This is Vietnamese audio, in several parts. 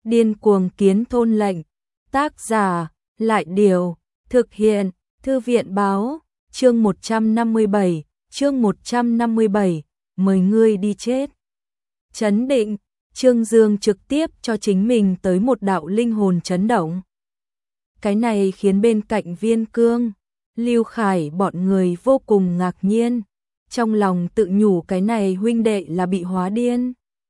Điên cuồng kiến thôn lệnh. Tác giả, Lại Điều, thực hiện, Thư viện báo, chương 157, chương 157, mời ngươi đi chết. Chấn định, Trương Dương trực tiếp cho chính mình tới một đạo linh hồn chấn động. Cái này khiến bên cạnh Viên Cương, Lưu Khải bọn người vô cùng ngạc nhiên, trong lòng tự nhủ cái này huynh đệ là bị hóa điên.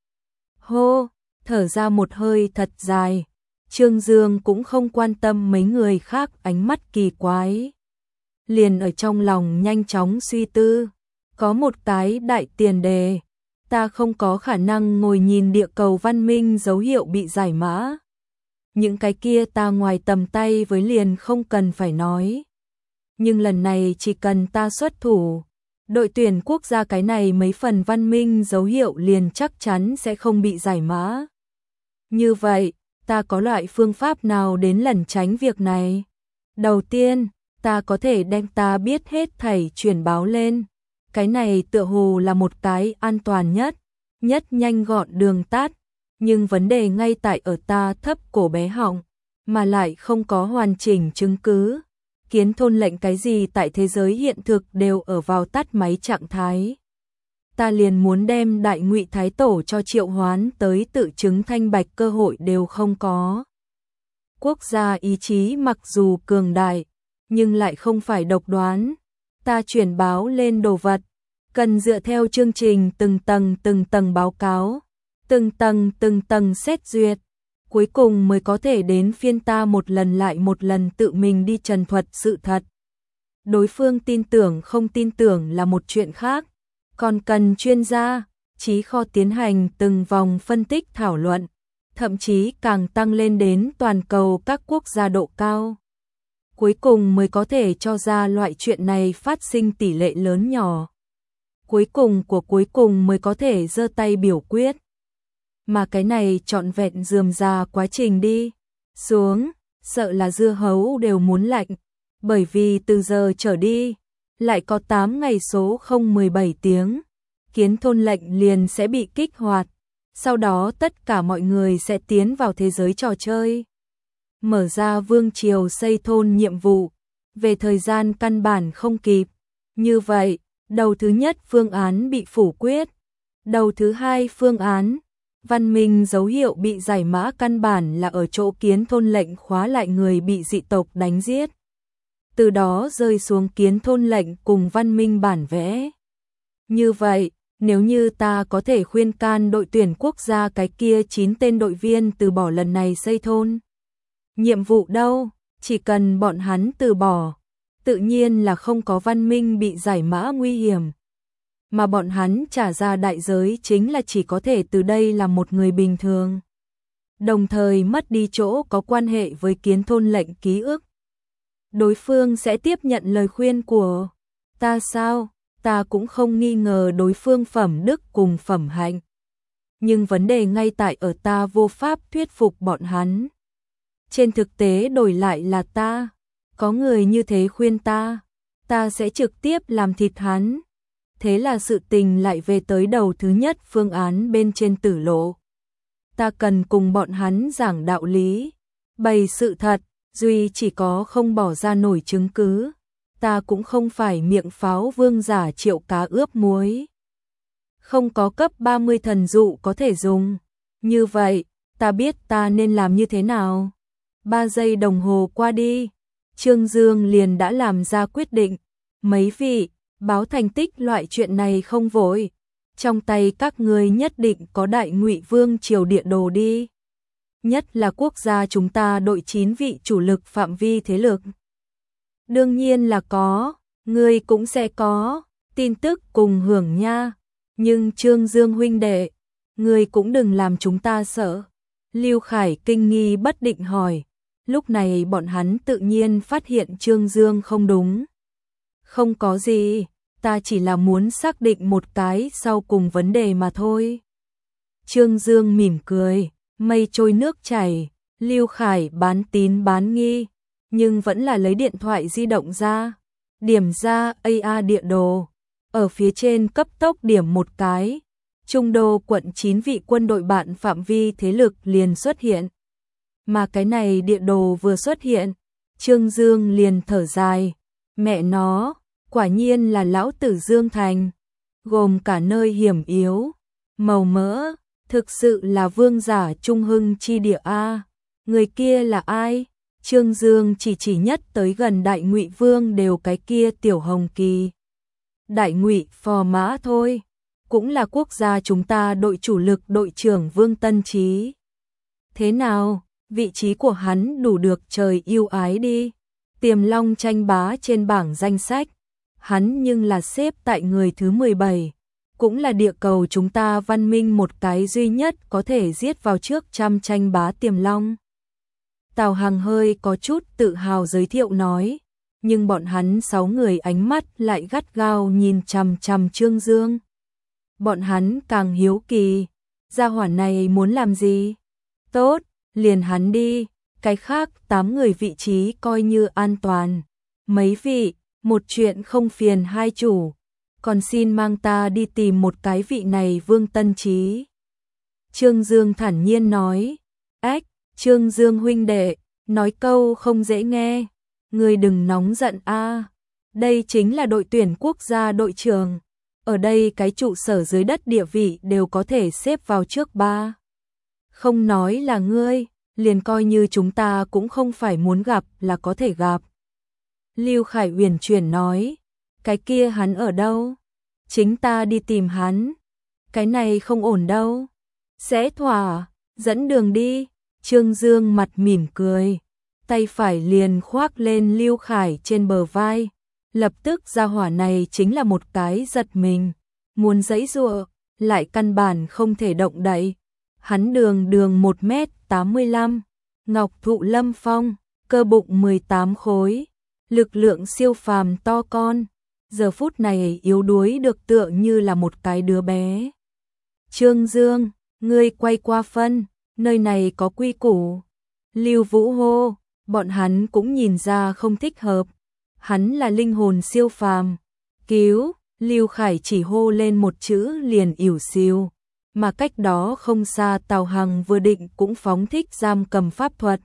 Hô, thở ra một hơi thật dài, Trương Dương cũng không quan tâm mấy người khác ánh mắt kỳ quái. Liền ở trong lòng nhanh chóng suy tư, có một cái đại tiền đề, ta không có khả năng ngồi nhìn địa cầu văn minh dấu hiệu bị giải mã. Những cái kia ta ngoài tầm tay với liền không cần phải nói. Nhưng lần này chỉ cần ta xuất thủ, đội tuyển quốc gia cái này mấy phần văn minh dấu hiệu liền chắc chắn sẽ không bị giải mã. Như vậy, ta có loại phương pháp nào đến lẩn tránh việc này? Đầu tiên, ta có thể đem ta biết hết thảy truyền báo lên. Cái này tựa hồ là một cái an toàn nhất nhanh gọn đường tắt. Nhưng vấn đề ngay tại ở ta thấp cổ bé họng, mà lại không có hoàn chỉnh chứng cứ. Kiến thôn lệnh cái gì tại thế giới hiện thực đều ở vào tắt máy trạng thái. Ta liền muốn đem Đại Ngụy Thái Tổ cho triệu hoán tới tự chứng thanh bạch cơ hội đều không có. Quốc gia ý chí mặc dù cường đại, nhưng lại không phải độc đoán. Ta chuyển báo lên đồ vật, cần dựa theo chương trình từng tầng báo cáo, từng tầng xét duyệt, cuối cùng mới có thể đến phiên ta một lần lại một lần tự mình đi trần thuật sự thật. Đối phương tin tưởng không tin tưởng là một chuyện khác, còn cần chuyên gia, trí kho tiến hành từng vòng phân tích thảo luận, thậm chí càng tăng lên đến toàn cầu các quốc gia độ cao. Cuối cùng mới có thể cho ra loại chuyện này phát sinh tỷ lệ lớn nhỏ. Cuối cùng mới có thể giơ tay biểu quyết. Mà cái này trọn vẹn rườm rà quá trình đi xuống, sợ là dưa hấu đều muốn lạnh, bởi vì từ giờ trở đi, lại có 8 ngày số 017 tiếng, kiến thôn lệnh liền sẽ bị kích hoạt, sau đó tất cả mọi người sẽ tiến vào thế giới trò chơi. Mở ra vương triều xây thôn nhiệm vụ, về thời gian căn bản không kịp, như vậy, đầu thứ nhất phương án bị phủ quyết, đầu thứ hai phương án, văn minh dấu hiệu bị giải mã căn bản là ở chỗ kiến thôn lệnh khóa lại người bị dị tộc đánh giết. Từ đó rơi xuống kiến thôn lệnh cùng văn minh bản vẽ. Như vậy, nếu như ta có thể khuyên can đội tuyển quốc gia cái kia 9 tên đội viên từ bỏ lần này xây thôn. Nhiệm vụ đâu, chỉ cần bọn hắn từ bỏ, tự nhiên là không có văn minh bị giải mã nguy hiểm. Mà bọn hắn trả ra đại giới chính là chỉ có thể từ đây là một người bình thường. Đồng thời mất đi chỗ có quan hệ với kiến thôn lệnh ký ức. Đối phương sẽ tiếp nhận lời khuyên của ta sao? Ta cũng không nghi ngờ đối phương phẩm đức cùng phẩm hạnh. Nhưng vấn đề ngay tại ở ta vô pháp thuyết phục bọn hắn. Trên thực tế đổi lại là ta. Có người như thế khuyên ta sẽ trực tiếp làm thịt hắn. Thế là sự tình lại về tới đầu thứ nhất phương án bên trên tử lộ. Ta cần cùng bọn hắn giảng đạo lý, bày sự thật, duy chỉ có không bỏ ra nổi chứng cứ. Ta cũng không phải miệng pháo vương giả triệu cá ướp muối. Không có cấp 30 thần dụ có thể dùng. Như vậy, ta biết ta nên làm như thế nào. 3 giây đồng hồ qua đi, Trương Dương liền đã làm ra quyết định. Mấy vị, báo thành tích loại chuyện này không vội. Trong tay các ngươi nhất định có Đại Ngụy Vương triều địa đồ đi. Nhất là quốc gia chúng ta đội 9 vị chủ lực phạm vi thế lực. Đương nhiên là có, ngươi cũng sẽ có, tin tức cùng hưởng nha. Nhưng Trương Dương huynh đệ, ngươi cũng đừng làm chúng ta sợ. Lưu Khải kinh nghi bất định hỏi. Lúc này bọn hắn tự nhiên phát hiện Trương Dương không đúng. Không có gì, ta chỉ là muốn xác định một cái sau cùng vấn đề mà thôi. Trương Dương mỉm cười, mây trôi nước chảy, Lưu Khải bán tín bán nghi, nhưng vẫn là lấy điện thoại di động ra, điểm ra AI địa đồ, ở phía trên cấp tốc điểm một cái, Trung Đô quận 9 vị quân đội bạn phạm vi thế lực liền xuất hiện, mà cái này địa đồ vừa xuất hiện, Trương Dương liền thở dài, mẹ nó, quả nhiên là lão tử Dương Thành, gồm cả nơi hiểm yếu, màu mỡ, thực sự là vương giả trung hưng chi địa a. Người kia là ai? Trương Dương chỉ nhất tới gần Đại Ngụy Vương đều cái kia Tiểu Hồng Kỳ. Đại Ngụy phò mã thôi, cũng là quốc gia chúng ta đội chủ lực đội trưởng Vương Tân Trí. Thế nào, vị trí của hắn đủ được trời yêu ái đi. Tiềm Long tranh bá trên bảng danh sách, hắn nhưng là xếp tại người thứ 17, cũng là địa cầu chúng ta văn minh một cái duy nhất có thể giết vào trước trăm tranh bá Tiềm Long. Tào Hằng hơi có chút tự hào giới thiệu nói, nhưng bọn hắn 6 người ánh mắt lại gắt gao nhìn chằm chằm Trương Dương. Bọn hắn càng hiếu kỳ, gia hỏa này muốn làm gì? Tốt, liền hắn đi, cái khác 8 người vị trí coi như an toàn. Mấy vị, một chuyện không phiền hai chủ, còn xin mang ta đi tìm một cái vị này Vương Tân Trí. Trương Dương thản nhiên nói, ách, Trương Dương huynh đệ, nói câu không dễ nghe, người đừng nóng giận a. Đây chính là đội tuyển quốc gia đội trưởng, ở đây cái trụ sở dưới đất địa vị đều có thể xếp vào trước 3. Không nói là ngươi, liền coi như chúng ta cũng không phải muốn gặp là có thể gặp. Lưu Khải uyển chuyển nói, cái kia hắn ở đâu? Chính ta đi tìm hắn. Cái này không ổn đâu. Sẽ thỏa, dẫn đường đi. Trương Dương mặt mỉm cười, tay phải liền khoác lên Lưu Khải trên bờ vai. Lập tức gia hỏa này chính là một cái giật mình, muốn giãy giụa, lại căn bản không thể động đậy. Hắn đường 1m85, ngọc thụ lâm phong, cơ bụng 18 khối, lực lượng siêu phàm to con, giờ phút này yếu đuối được tựa như là một cái đứa bé. Trương Dương, ngươi quay qua phân, nơi này có quy củ. Lưu Vũ hô, bọn hắn cũng nhìn ra không thích hợp. Hắn là linh hồn siêu phàm. Cứu, Lưu Khải chỉ hô lên một chữ liền ỉu xìu. Mà cách đó không xa Tào Hằng vừa định cũng phóng thích giam cầm pháp thuật.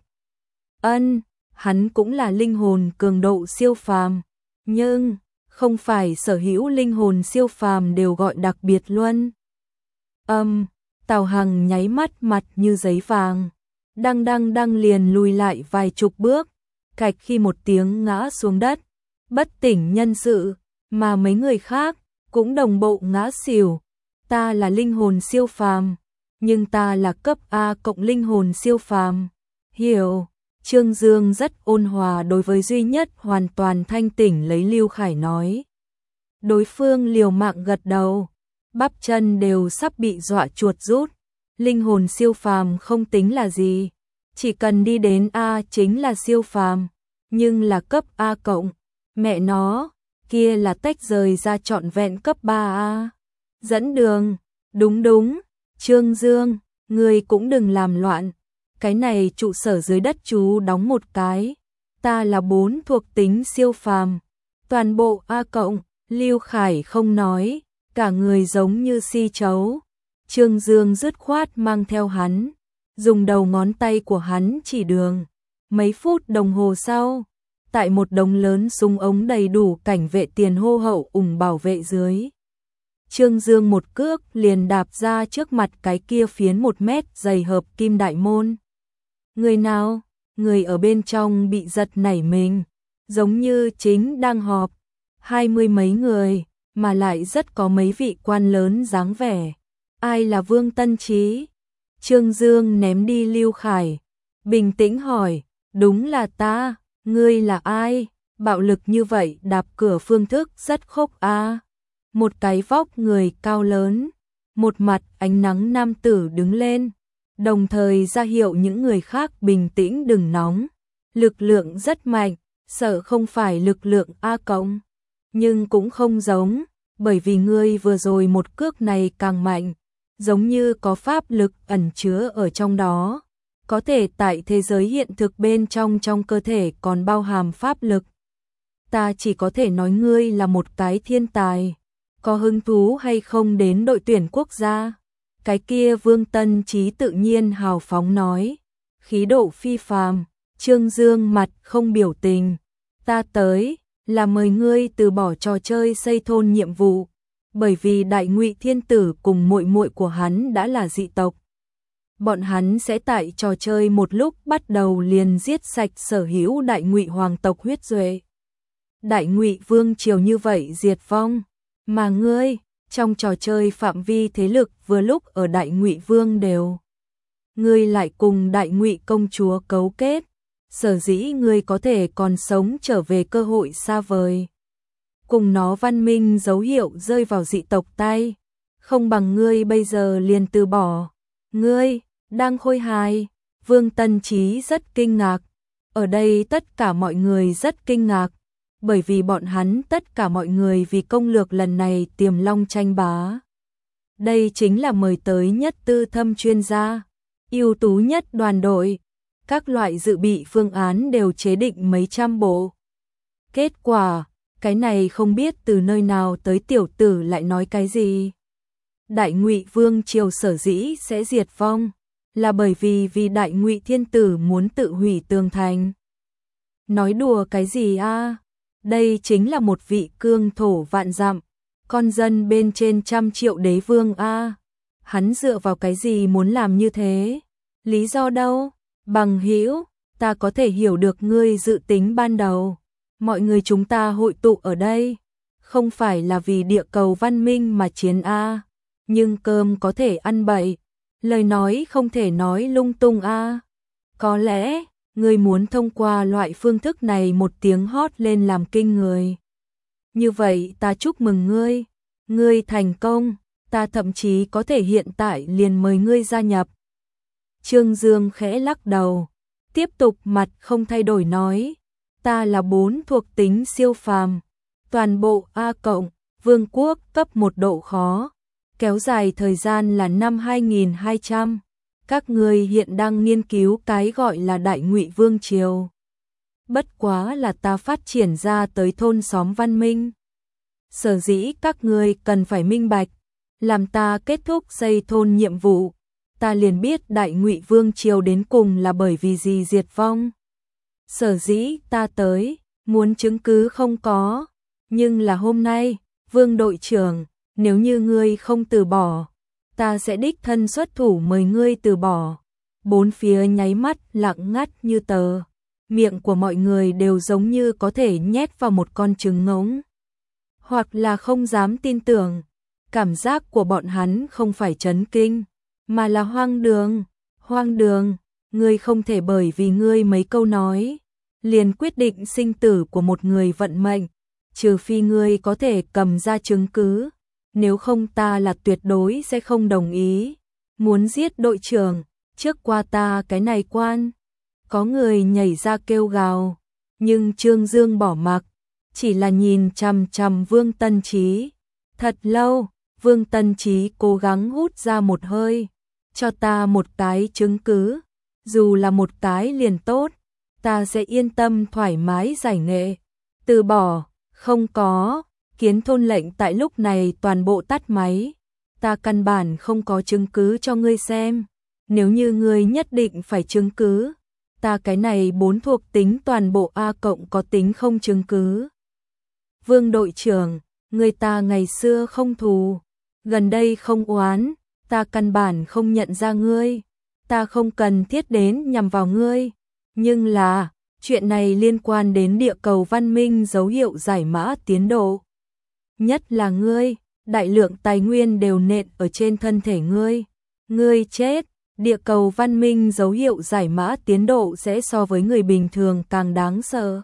Hắn cũng là linh hồn cường độ siêu phàm. Nhưng, không phải sở hữu linh hồn siêu phàm đều gọi đặc biệt luôn. Tào Hằng nháy mắt mặt như giấy vàng. Đăng liền lùi lại vài chục bước. Cạch khi một tiếng ngã xuống đất. Bất tỉnh nhân sự, mà mấy người khác cũng đồng bộ ngã xỉu. Ta là linh hồn siêu phàm, nhưng ta là cấp A cộng linh hồn siêu phàm. Hiểu, Trương Dương rất ôn hòa đối với duy nhất hoàn toàn thanh tỉnh lấy Lưu Khải nói. Đối phương liều mạng gật đầu, bắp chân đều sắp bị dọa chuột rút. Linh hồn siêu phàm không tính là gì, chỉ cần đi đến A chính là siêu phàm, nhưng là cấp A cộng. Mẹ nó, kia là tách rời ra trọn vẹn cấp 3A. Dẫn đường, đúng, Trương Dương, ngươi cũng đừng làm loạn. Cái này trụ sở dưới đất chú đóng một cái. Ta là 4 thuộc tính siêu phàm. Toàn bộ A cộng, Lưu Khải không nói, cả người giống như si chấu. Trương Dương dứt khoát mang theo hắn, dùng đầu ngón tay của hắn chỉ đường. Mấy phút đồng hồ sau, tại một đống lớn súng ống đầy đủ cảnh vệ tiền hô hậu ủng bảo vệ dưới. Trương Dương một cước liền đạp ra trước mặt cái kia phiến 1 mét dày hợp kim đại môn. Người nào? Người ở bên trong bị giật nảy mình, giống như chính đang họp. 20 mấy người, mà lại rất có mấy vị quan lớn dáng vẻ. Ai là Vương Tân Trí? Trương Dương ném đi Lưu Khải, bình tĩnh hỏi, đúng là ta, ngươi là ai? Bạo lực như vậy đạp cửa phương thức rất khốc a. Một cái vóc người cao lớn, một mặt ánh nắng nam tử đứng lên, đồng thời ra hiệu những người khác bình tĩnh đừng nóng. Lực lượng rất mạnh, sợ không phải lực lượng A cộng, nhưng cũng không giống, bởi vì ngươi vừa rồi một cước này càng mạnh, giống như có pháp lực ẩn chứa ở trong đó, có thể tại thế giới hiện thực bên trong cơ thể còn bao hàm pháp lực. Ta chỉ có thể nói ngươi là một cái thiên tài. Có hứng thú hay không đến đội tuyển quốc gia? Cái kia Vương Tân Trí tự nhiên hào phóng nói. khí độ phi phàm. Trương Dương mặt không biểu tình. Ta tới là mời ngươi từ bỏ trò chơi xây thôn nhiệm vụ, bởi vì Đại Ngụy Thiên Tử cùng muội muội của hắn đã là dị tộc. Bọn hắn sẽ tại trò chơi một lúc bắt đầu liền giết sạch sở hữu Đại Ngụy hoàng tộc huyết duệ. Đại Ngụy vương triều như vậy diệt vong, mà ngươi, trong trò chơi phạm vi thế lực vừa lúc ở Đại Ngụy vương đều. Ngươi lại cùng Đại Ngụy công chúa cấu kết, sở dĩ ngươi có thể còn sống trở về cơ hội xa vời. Cùng nó văn minh dấu hiệu rơi vào dị tộc tay, không bằng ngươi bây giờ liền từ bỏ. Ngươi đang khôi hài. Vương Tân Chí rất kinh ngạc. Ở đây tất cả mọi người rất kinh ngạc, bởi vì bọn hắn tất cả mọi người vì công lược lần này Tiềm Long tranh bá. Đây chính là mời tới nhất tư thâm chuyên gia, ưu tú nhất đoàn đội. Các loại dự bị phương án đều chế định mấy trăm bộ. Kết quả, cái này không biết từ nơi nào tới tiểu tử lại nói cái gì. Đại Ngụy vương triều sở dĩ sẽ diệt vong, là bởi vì Đại Ngụy Thiên Tử muốn tự hủy tường thành. Nói đùa cái gì a? Đây chính là một vị cương thổ vạn dặm, con dân bên trên 100 triệu đế vương a. Hắn dựa vào cái gì muốn làm như thế? Lý do đâu? Bằng hữu, ta có thể hiểu được ngươi dự tính ban đầu. Mọi người chúng ta hội tụ ở đây, không phải là vì địa cầu văn minh mà chiến a, nhưng cơm có thể ăn bậy, lời nói không thể nói lung tung a. Có lẽ, ngươi muốn thông qua loại phương thức này một tiếng hót lên làm kinh người. Như vậy ta chúc mừng ngươi, ngươi thành công, ta thậm chí có thể hiện tại liền mời ngươi gia nhập. Trương Dương khẽ lắc đầu, tiếp tục mặt không thay đổi nói, ta là 4 thuộc tính siêu phàm, toàn bộ A+, vương quốc cấp 1 độ khó, kéo dài thời gian là năm 2200. Các ngươi hiện đang nghiên cứu cái gọi là Đại Ngụy vương triều. Bất quá là ta phát triển ra tới thôn xóm văn minh. Sở dĩ các ngươi cần phải minh bạch, làm ta kết thúc xây thôn nhiệm vụ, ta liền biết Đại Ngụy vương triều đến cùng là bởi vì gì diệt vong. Sở dĩ ta tới, muốn chứng cứ không có, nhưng là hôm nay, Vương đội trưởng, nếu như ngươi không từ bỏ, ta sẽ đích thân xuất thủ mời ngươi từ bỏ. Bốn phía nháy mắt lặng ngắt như tờ, miệng của mọi người đều giống như có thể nhét vào một con trứng ngỗng, hoặc là không dám tin tưởng. Cảm giác của bọn hắn không phải chấn kinh, mà là hoang đường. Hoang đường, ngươi không thể bởi vì ngươi mấy câu nói liền quyết định sinh tử của một người vận mệnh, trừ phi ngươi có thể cầm ra chứng cứ, nếu không ta là tuyệt đối sẽ không đồng ý. Muốn giết đội trưởng, trước qua ta cái này quan. Có người nhảy ra kêu gào, nhưng Trương Dương bỏ mặc, chỉ là nhìn chằm chằm Vương Tân Chí. Thật lâu, Vương Tân Chí cố gắng hút ra một hơi, cho ta một cái chứng cứ, dù là một cái liền tốt, ta sẽ yên tâm thoải mái giải nghệ. Từ bỏ, không có. Kiến thôn lệnh tại lúc này toàn bộ tắt máy. Ta căn bản không có chứng cứ cho ngươi xem. Nếu như ngươi nhất định phải chứng cứ, ta cái này 4 thuộc tính toàn bộ A+ có tính không chứng cứ. Vương đội trưởng, người ta ngày xưa không thù, gần đây không oán, ta căn bản không nhận ra ngươi, ta không cần thiết đến nhằm vào ngươi, nhưng là, chuyện này liên quan đến địa cầu văn minh dấu hiệu giải mã tiến độ. Nhất là ngươi, đại lượng tài nguyên đều nện ở trên thân thể ngươi. Ngươi chết, địa cầu văn minh dấu hiệu giải mã tiến độ sẽ so với người bình thường càng đáng sợ.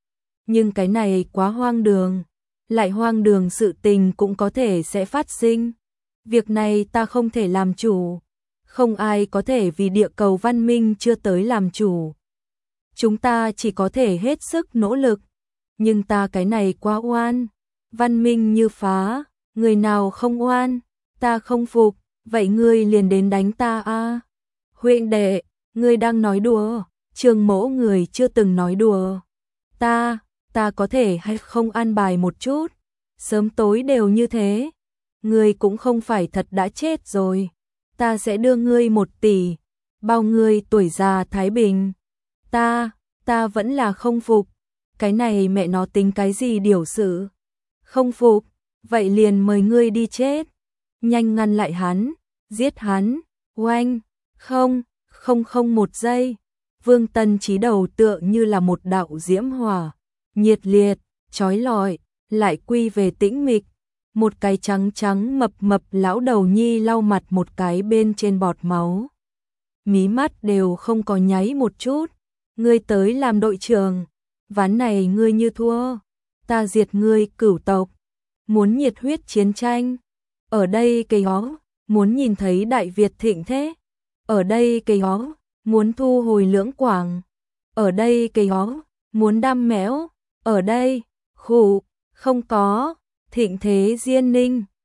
Nhưng cái này quá hoang đường, lại hoang đường sự tình cũng có thể sẽ phát sinh. Việc này ta không thể làm chủ, không ai có thể vì địa cầu văn minh chưa tới làm chủ. Chúng ta chỉ có thể hết sức nỗ lực, nhưng ta cái này quá oan. Văn minh như phá, người nào không oan, ta không phục, vậy ngươi liền đến đánh ta a. Huynh đệ, ngươi đang nói đùa, Trương Mỗ người chưa từng nói đùa. Ta có thể hay không an bài một chút, sớm tối đều như thế. Ngươi cũng không phải thật đã chết rồi, ta sẽ đưa ngươi 1 tỷ, bao người tuổi già Thái Bình. Ta vẫn là không phục, cái này mẹ nó tính cái gì điều sự. Không phục, vậy liền mời ngươi đi chết. Nhanh ngăn lại hắn, giết hắn, oanh, không một giây. Vương Tân Chí đầu tựa như là một đạo diễm hỏa, nhiệt liệt, chói lọi, lại quy về tĩnh mịch. Một cái trắng trắng mập lão đầu nhi lau mặt một cái bên trên bọt máu. Mí mắt đều không có nháy một chút. Ngươi tới làm đội trưởng, ván này ngươi như thua, ta diệt ngươi cửu tộc. Muốn nhiệt huyết chiến tranh, ở đây cây hó, muốn nhìn thấy Đại Việt thịnh thế, ở đây cây hó, muốn thu hồi Lưỡng Quảng, ở đây cây hó, muốn đam mẽo, ở đây, khủ, không có, thịnh thế Diên Ninh.